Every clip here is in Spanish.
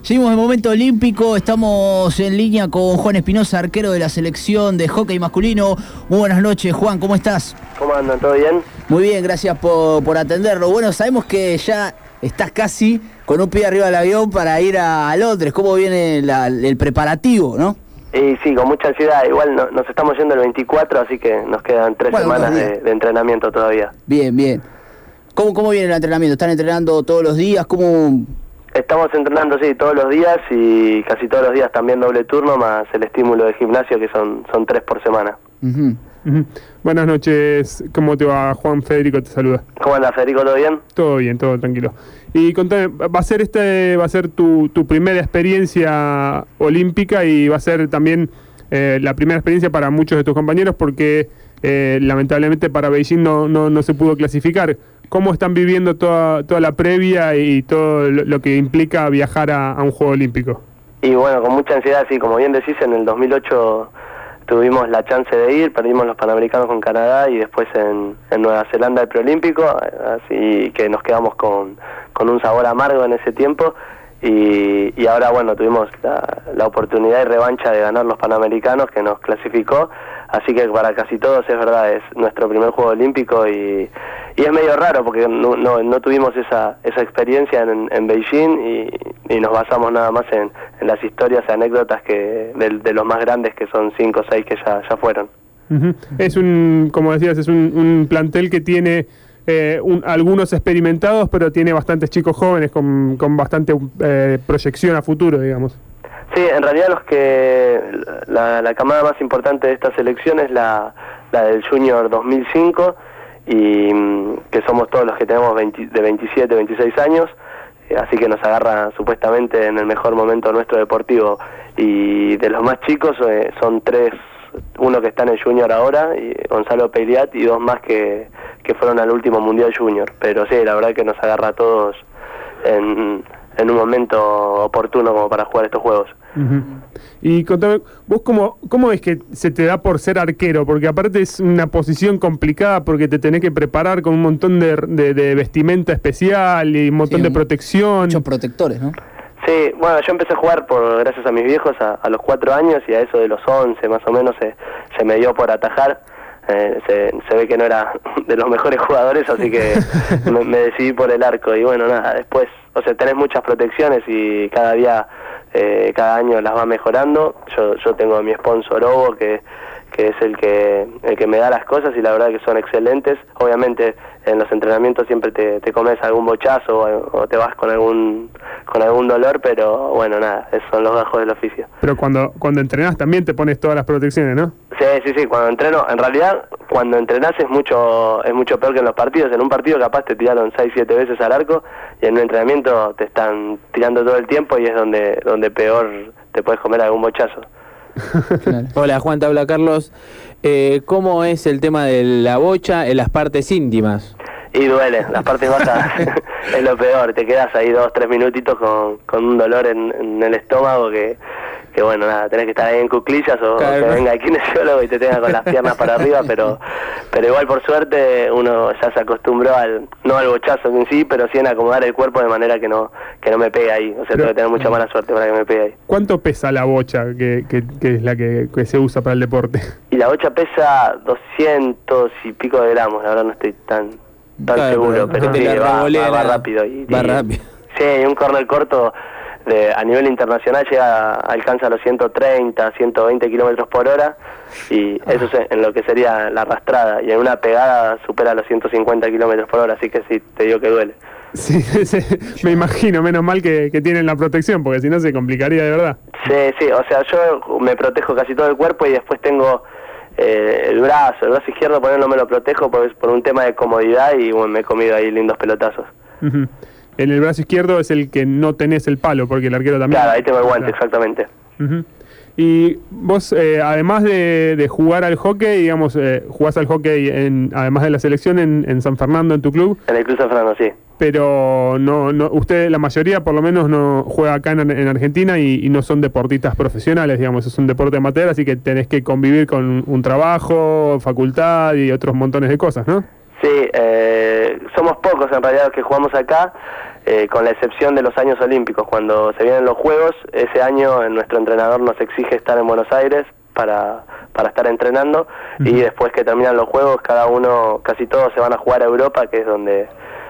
Seguimos en Momento Olímpico, estamos en línea con Juan Espinosa, arquero de la selección de hockey masculino. Muy buenas noches, Juan, ¿cómo estás? ¿Cómo andan? ¿Todo bien? Muy bien, gracias por atenderlo. Bueno, sabemos que ya estás casi con un pie arriba del avión para ir a Londres. ¿Cómo viene el preparativo, no? Y sí, con mucha ansiedad. Igual nos estamos yendo el 24, así que nos quedan 3 semanas de entrenamiento todavía. Bien, bien. ¿Cómo viene el entrenamiento? ¿Están entrenando todos los días? ¿Cómo...? Estamos entrenando, sí, todos los días y casi todos los días también doble turno, más el estímulo de gimnasio, que son 3 por semana. Buenas noches, ¿cómo te va? Juan Federico te saluda. ¿Cómo anda, Federico? ¿Todo bien? Todo bien, todo tranquilo. Y contame, va a ser tu primera experiencia olímpica y va a ser también la primera experiencia para muchos de tus compañeros porque lamentablemente para Beijing no se pudo clasificar. ¿Cómo están viviendo toda la previa y todo lo que implica viajar a un Juego Olímpico? Y bueno, con mucha ansiedad, sí, como bien decís, en el 2008 tuvimos la chance de ir, perdimos los Panamericanos con Canadá y después en Nueva Zelanda el preolímpico, así que nos quedamos con un sabor amargo en ese tiempo y ahora bueno, tuvimos la oportunidad y revancha de ganar los Panamericanos que nos clasificó, así que para casi todos es verdad, es nuestro primer Juego Olímpico y es medio raro porque no tuvimos esa experiencia en Beijing y nos basamos nada más en las historias y anécdotas de los más grandes, que son 5 o 6 que ya fueron. Es como decías, es un plantel que tiene algunos experimentados, pero tiene bastantes chicos jóvenes con bastante proyección a futuro, digamos. Sí, en realidad la camada más importante de esta selección es la del Junior 2005, y que somos todos los que tenemos de 27, 26 años, así que nos agarra supuestamente en el mejor momento nuestro deportivo. Y de los más chicos son 3, uno que está en el Junior ahora, y Gonzalo Peliat, y 2 más que fueron al último Mundial Junior. Pero sí, la verdad que nos agarra a todos en un momento oportuno como para jugar estos juegos. Y contame, vos cómo es que se te da por ser arquero, porque aparte es una posición complicada porque te tenés que preparar con un montón de vestimenta especial y un montón de protección. Muchos protectores, ¿no? Sí, bueno, yo empecé a jugar gracias a mis viejos a los 4 años y a eso de los 11 más o menos se me dio por atajar. Se ve que no era de los mejores jugadores, así que me decidí por el arco y bueno, nada, después, o sea, tenés muchas protecciones y cada día, cada año las va mejorando. Yo tengo a mi sponsor Ovo, que es el que me da las cosas y la verdad que son excelentes. Obviamente en los entrenamientos siempre te comes algún bochazo o te vas con algún dolor, pero bueno, nada, esos son los gajos del oficio. Pero cuando entrenás también te pones todas las protecciones, ¿no? Sí, cuando entreno, en realidad cuando entrenás es mucho peor que en los partidos. En un partido capaz te tiraron 6, 7 veces al arco y en un entrenamiento te están tirando todo el tiempo y es donde peor te puedes comer algún bochazo. Claro. Hola Juan, te habla Carlos. ¿Cómo es el tema de la bocha en las partes íntimas? Y duele, las partes bajas es lo peor, te quedas ahí 2, 3 minutitos con un dolor en el estómago que bueno, nada, tenés que estar ahí en cuclillas o que venga el kinesiólogo y te tenga con las piernas para arriba, pero igual por suerte uno ya se acostumbró no al bochazo en sí, pero sí en acomodar el cuerpo de manera que no me pegue ahí, o sea, tengo que tener mucha mala suerte para que me pegue ahí. ¿Cuánto pesa la bocha que es la que se usa para el deporte? Y la bocha pesa 200 y pico de gramos, la verdad no estoy tan seguro, pero sí, va rápido. Va rápido. Sí, un córner corto a nivel internacional alcanza los 130, 120 kilómetros por hora y eso es en lo que sería la arrastrada, y en una pegada supera los 150 kilómetros por hora, así que sí, te digo que duele. Sí, me imagino, menos mal que tienen la protección, porque si no se complicaría de verdad. Sí, o sea, yo me protejo casi todo el cuerpo y después tengo el brazo izquierdo, por no me lo protejo por un tema de comodidad y bueno, me he comido ahí lindos pelotazos. En el brazo izquierdo es el que no tenés el palo, porque el arquero también... Claro, ahí tengo el guante, exactamente. Y vos, además de jugar al hockey, digamos, jugás al hockey, además de la selección, en San Fernando, en tu club. En el Club San Fernando, sí. Pero no, usted, la mayoría por lo menos, no juega acá en Argentina y no son deportistas profesionales, digamos, es un deporte amateur, así que tenés que convivir con un trabajo, facultad y otros montones de cosas, ¿no? Sí, somos pocos en realidad los que jugamos acá. con la excepción de los años olímpicos. Cuando se vienen los Juegos, ese año nuestro entrenador nos exige estar en Buenos Aires para estar entrenando, y después que terminan los Juegos, casi todos se van a jugar a Europa, que es donde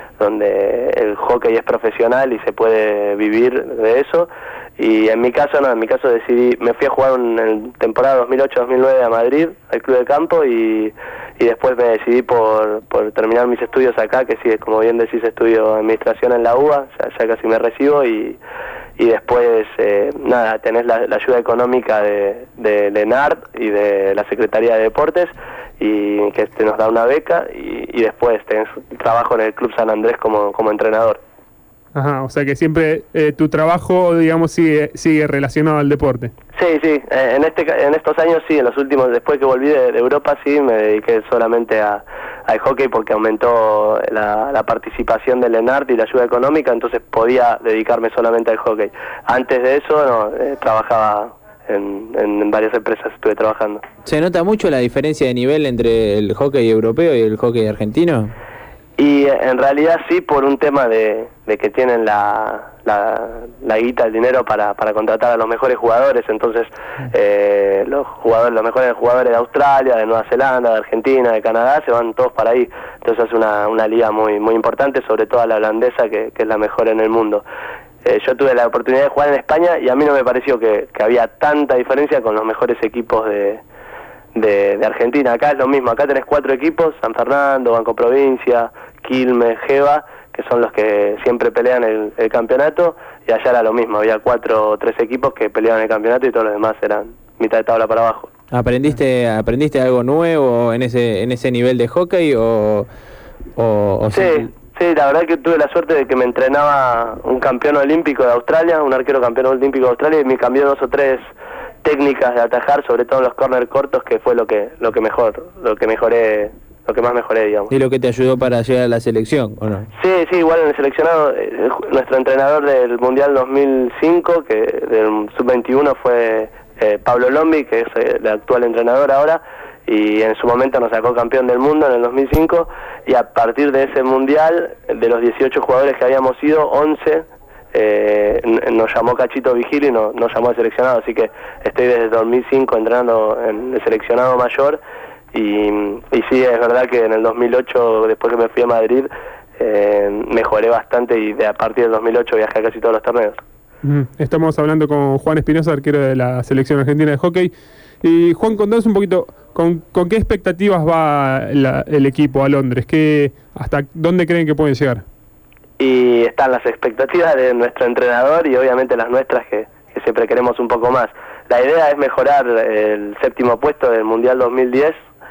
el hockey es profesional y se puede vivir de eso. Y en mi caso me fui a jugar en temporada 2008-2009 a Madrid, al Club de Campo, y después me decidí por terminar mis estudios acá, que sí, como bien decís, estudio administración en la UBA, ya casi me recibo, y después tenés la ayuda económica de NARD y de la Secretaría de Deportes, y que nos da una beca, y después tenés trabajo en el Club San Andrés como entrenador. Ajá, o sea que siempre tu trabajo, digamos, sigue relacionado al deporte. Sí, en estos años sí, en los últimos, después que volví de Europa, sí, me dediqué solamente al hockey, porque aumentó la participación del ENART y la ayuda económica, entonces podía dedicarme solamente al hockey. Antes de eso, trabajaba en varias empresas, estuve trabajando. ¿Se nota mucho la diferencia de nivel entre el hockey europeo y el hockey argentino? Y en realidad sí, por un tema de que tienen la guita, el dinero para contratar a los mejores jugadores. Entonces los mejores jugadores de Australia, de Nueva Zelanda, de Argentina, de Canadá, se van todos para ahí. Entonces es una liga muy muy importante, sobre todo la holandesa, que es la mejor en el mundo. Yo tuve la oportunidad de jugar en España y a mí no me pareció que había tanta diferencia con los mejores equipos de Argentina. Acá es lo mismo, acá tenés 4 equipos: San Fernando, Banco Provincia, Quilmes, Geva, que son los que siempre pelean el campeonato, y allá era lo mismo, había 4 o 3 equipos que peleaban el campeonato y todos los demás eran mitad de tabla para abajo. ¿Aprendiste algo nuevo en ese nivel de hockey o Sí, la verdad que tuve la suerte de que me entrenaba un campeón olímpico de Australia, un arquero campeón olímpico de Australia, y me cambió 2 o 3 técnicas de atajar, sobre todo en los corners cortos, que fue lo que más mejoré, digamos. ¿Y lo que te ayudó para llegar a la selección, o no? Sí, igual en el seleccionado, nuestro entrenador del Mundial 2005, que del Sub-21, fue Pablo Lombi, que es el actual entrenador ahora, y en su momento nos sacó campeón del mundo en el 2005, y a partir de ese Mundial, de los 18 jugadores que habíamos ido, 11... nos llamó Cachito Vigil y nos llamó al seleccionado, así que estoy desde 2005 entrenando en el seleccionado mayor, y sí, es verdad que en el 2008, después que me fui a Madrid, mejoré bastante, y a partir del 2008 viajé a casi todos los torneos. Estamos hablando con Juan Espinosa, arquero de la selección argentina de hockey. Y Juan, contanos un poquito, ¿con qué expectativas va el equipo a Londres? ¿Hasta dónde creen que pueden llegar? Y están las expectativas de nuestro entrenador y obviamente las nuestras, que siempre queremos un poco más. La idea es mejorar el 7º puesto del Mundial 2010,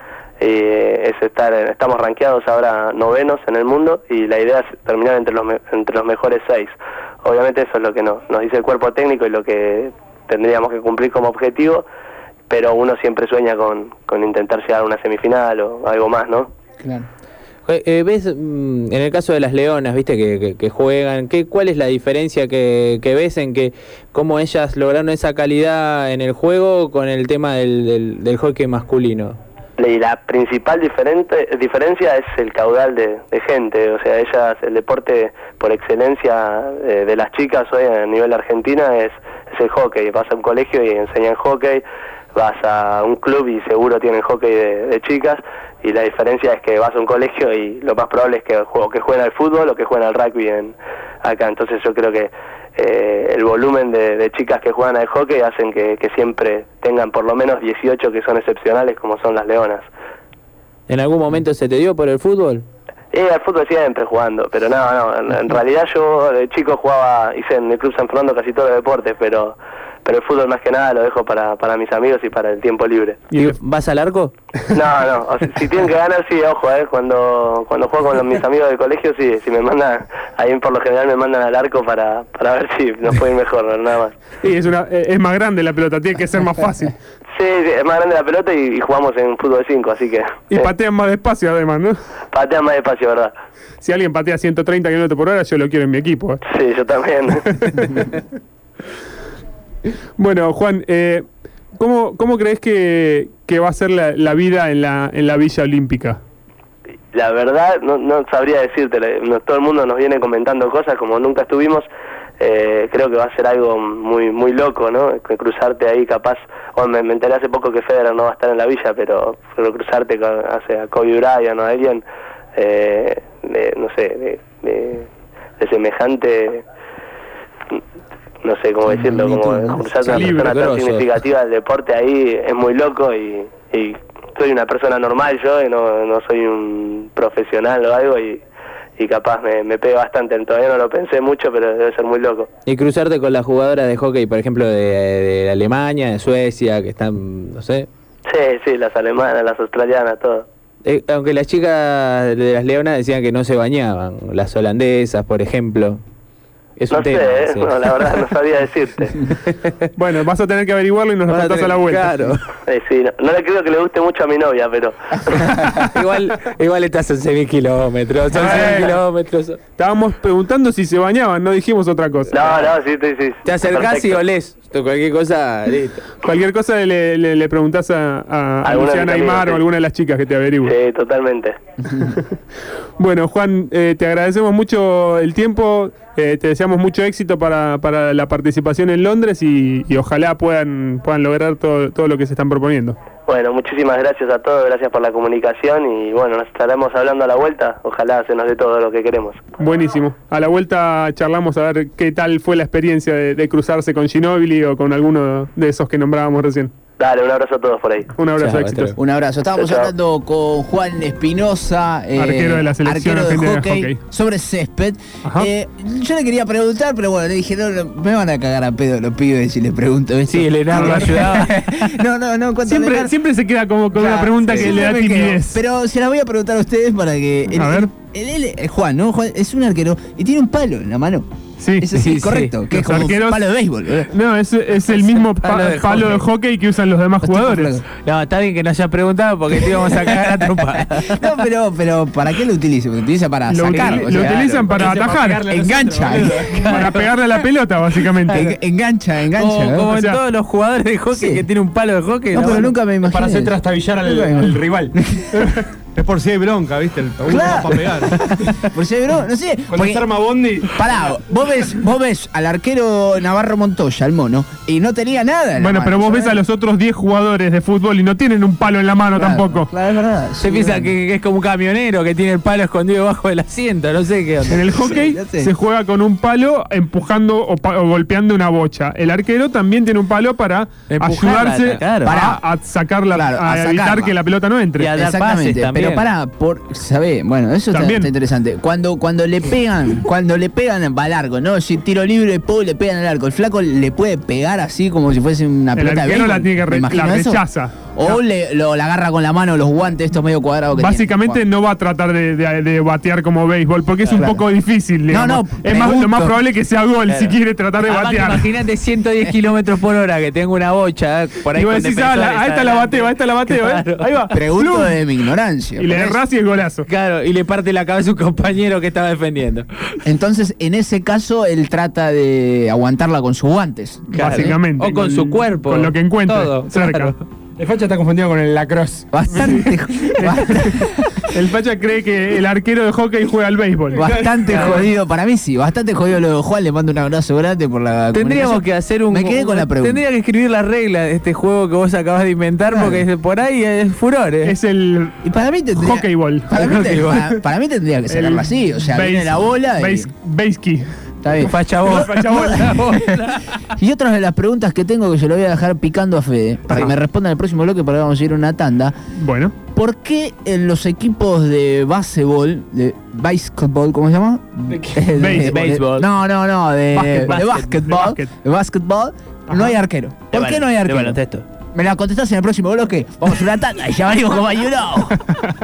estamos rankeados ahora 9º en el mundo, y la idea es terminar entre los mejores 6. Obviamente eso es lo que nos dice el cuerpo técnico y lo que tendríamos que cumplir como objetivo, pero uno siempre sueña con intentar llegar a una semifinal o algo más, ¿no? Claro. ¿Ves, en el caso de las leonas, viste que juegan, cuál es la diferencia que ves en cómo ellas lograron esa calidad en el juego con el tema del hockey masculino? Y la principal diferencia es el caudal de gente. O sea, ellas, el deporte por excelencia de las chicas hoy a nivel Argentina es el hockey. Vas a un colegio y enseñan hockey, vas a un club y seguro tienen hockey de chicas, y la diferencia es que vas a un colegio y lo más probable es que jueguen al fútbol o que jueguen al rugby acá. Entonces yo creo que el volumen de chicas que juegan al hockey hacen que siempre tengan por lo menos 18 que son excepcionales, como son las leonas. ¿En algún momento se te dio por el fútbol? Al fútbol siempre jugando, pero no, en realidad yo de chico hice en el Club San Fernando casi todos los deportes, pero el fútbol más que nada lo dejo para mis amigos y para el tiempo libre. ¿Y vas al arco? No, o sea, si tienen que ganar, sí, ojo, cuando juego con mis amigos del colegio, sí, si me mandan, ahí por lo general me mandan al arco para ver si nos puede ir mejor, nada más. Sí, es más grande la pelota, tiene que ser más fácil. Sí, es más grande la pelota y jugamos en fútbol 5, así que... Y patean más despacio además, ¿no? Patean más despacio, ¿verdad? Si alguien patea 130 km/h, yo lo quiero en mi equipo. Sí, yo también. Bueno, Juan, ¿cómo crees que va a ser la vida en la Villa Olímpica? la verdad no sabría decirte, todo el mundo nos viene comentando cosas, como nunca estuvimos, creo que va a ser algo muy muy loco, ¿no? Cruzarte ahí capaz, me enteré hace poco que Federer no va a estar en la villa, pero cruzarte a Kobe Bryant o a alguien, no sé, de semejante, no sé cómo decirlo, como cruzarte a una persona tan significativa del deporte ahí, es muy loco y soy una persona normal yo, y no soy un profesional o algo, y capaz me pega bastante. Todavía no lo pensé mucho, pero debe ser muy loco. Y cruzarte con las jugadoras de hockey, por ejemplo, de Alemania, de Suecia, que están, no sé. Sí, las alemanas, las australianas, todo. Aunque las chicas de las Leonas decían que no se bañaban, las holandesas, por ejemplo. Es un tema, sé, no, la verdad no sabía decirte. Bueno, vas a tener que averiguarlo y nos lo contás a la vuelta. Claro. Sí, no le creo que le guste mucho a mi novia, pero... igual estás en 6.000 kilómetros, son 100 kilómetros. Estábamos preguntando si se bañaban, no dijimos otra cosa. No, sí. Te acercás y olés. Cualquier cosa, listo. Cualquier cosa le preguntás a Luciana Aymar o alguna de las chicas que te averigüen. Sí, totalmente. Bueno, Juan, te agradecemos mucho el tiempo, te deseamos mucho éxito para la participación en Londres y ojalá puedan lograr todo lo que se están proponiendo. Bueno, muchísimas gracias a todos, gracias por la comunicación y bueno, nos estaremos hablando a la vuelta, ojalá se nos dé todo lo que queremos. Buenísimo, a la vuelta charlamos a ver qué tal fue la experiencia de cruzarse con Ginóbili o con alguno de esos que nombrábamos recién. Dale, un abrazo a todos por ahí. Un abrazo, éxitos. Un abrazo. Estábamos hablando con Juan Espinosa, arquero de la selección arquero de hockey, hockey sobre césped. Yo le quería preguntar, pero bueno, le dije, no, me van a cagar a pedo los pibes si les pregunto esto. Sí, Leonardo lo ayudaba. No, siempre se queda como con una pregunta que le da timidez. Pero se la voy a preguntar a ustedes para que... Juan, ¿no? Juan es un arquero y tiene un palo en la mano. Sí, eso sí, correcto, que es como un palo de béisbol. No, es el mismo palo de hockey que usan los demás jugadores. No, está bien que nos hayas preguntado porque te íbamos a cagar a trompada. No, pero ¿para qué lo utiliza? Lo utiliza para sacar. Lo utilizan para atajar. Engancha. Para pegarle a la pelota, básicamente. Engancha. Como en todos los jugadores de hockey que tienen un palo de hockey. No, pero nunca me imaginé. Para hacer trastabillar al rival. Es por si hay bronca, ¿viste? Uno va para pegar. Por si hay bronca, no sé. Cuando se arma Bondi. Pará, vos ves al arquero Navarro Montoya, el mono, y no tenía nada. Bueno, pero vos ves a los otros 10 jugadores de fútbol y no tienen un palo en la mano tampoco. Claro, es verdad. Se piensa que es como un camionero que tiene el palo escondido debajo del asiento, no sé qué onda. En el hockey se juega con un palo empujando o golpeando una bocha. El arquero también tiene un palo para ayudarse a sacarla, a evitar que la pelota no entre. Y a dar pases también. Pero pará, ¿sabés? Bueno, eso está interesante. Cuando le pegan va al arco, ¿no? Si tiro libre, le pegan al arco. El flaco le puede pegar así como si fuese una pelota de béisbol. El arquero la rechaza. O la agarra con la mano, los guantes estos medio cuadrados que básicamente tiene. No va a tratar de batear como béisbol, porque es un poco difícil. Digamos. Lo más probable es que sea gol si quiere tratar de batear. Imagínate 110 kilómetros por hora que tengo una bocha por ahí. Y vos decís, a esta la bateo, claro. Ahí va. Pregunto de mi ignorancia. Y le errás y es golazo. Claro, y le parte la cabeza a un compañero que estaba defendiendo. Entonces, en ese caso, él trata de aguantarla con sus guantes. Claro, básicamente. O con su cuerpo. Con lo que encuentre cerca. Claro. El Facha está confundido con el lacrosse. Bastante. El Facha cree que el arquero de hockey juega al béisbol. Bastante jodido, para mí sí, bastante jodido lo de Juan. Le mando un abrazo grande por la Tendríamos que hacer Me quedé con la pregunta. Tendría que escribir la regla de este juego que vos acabas de inventar, porque por ahí es furor. Es el y para mí tendría, hockey ball. Para mí tendría que sacarla así, o sea, viene la bola Baseki. Está bien. Facha Y otra de las preguntas que tengo, que se lo voy a dejar picando a Fede, para que me responda en el próximo bloque, porque vamos a ir a una tanda. Bueno. ¿Por qué en los equipos de básquetbol, de ¿cómo se llama? Béisbol. No, de básquetbol, no hay arquero? ¿Por qué no hay arquero? Me la contestás en el próximo bloque. Vamos a una tanda y ya venimos como You Know.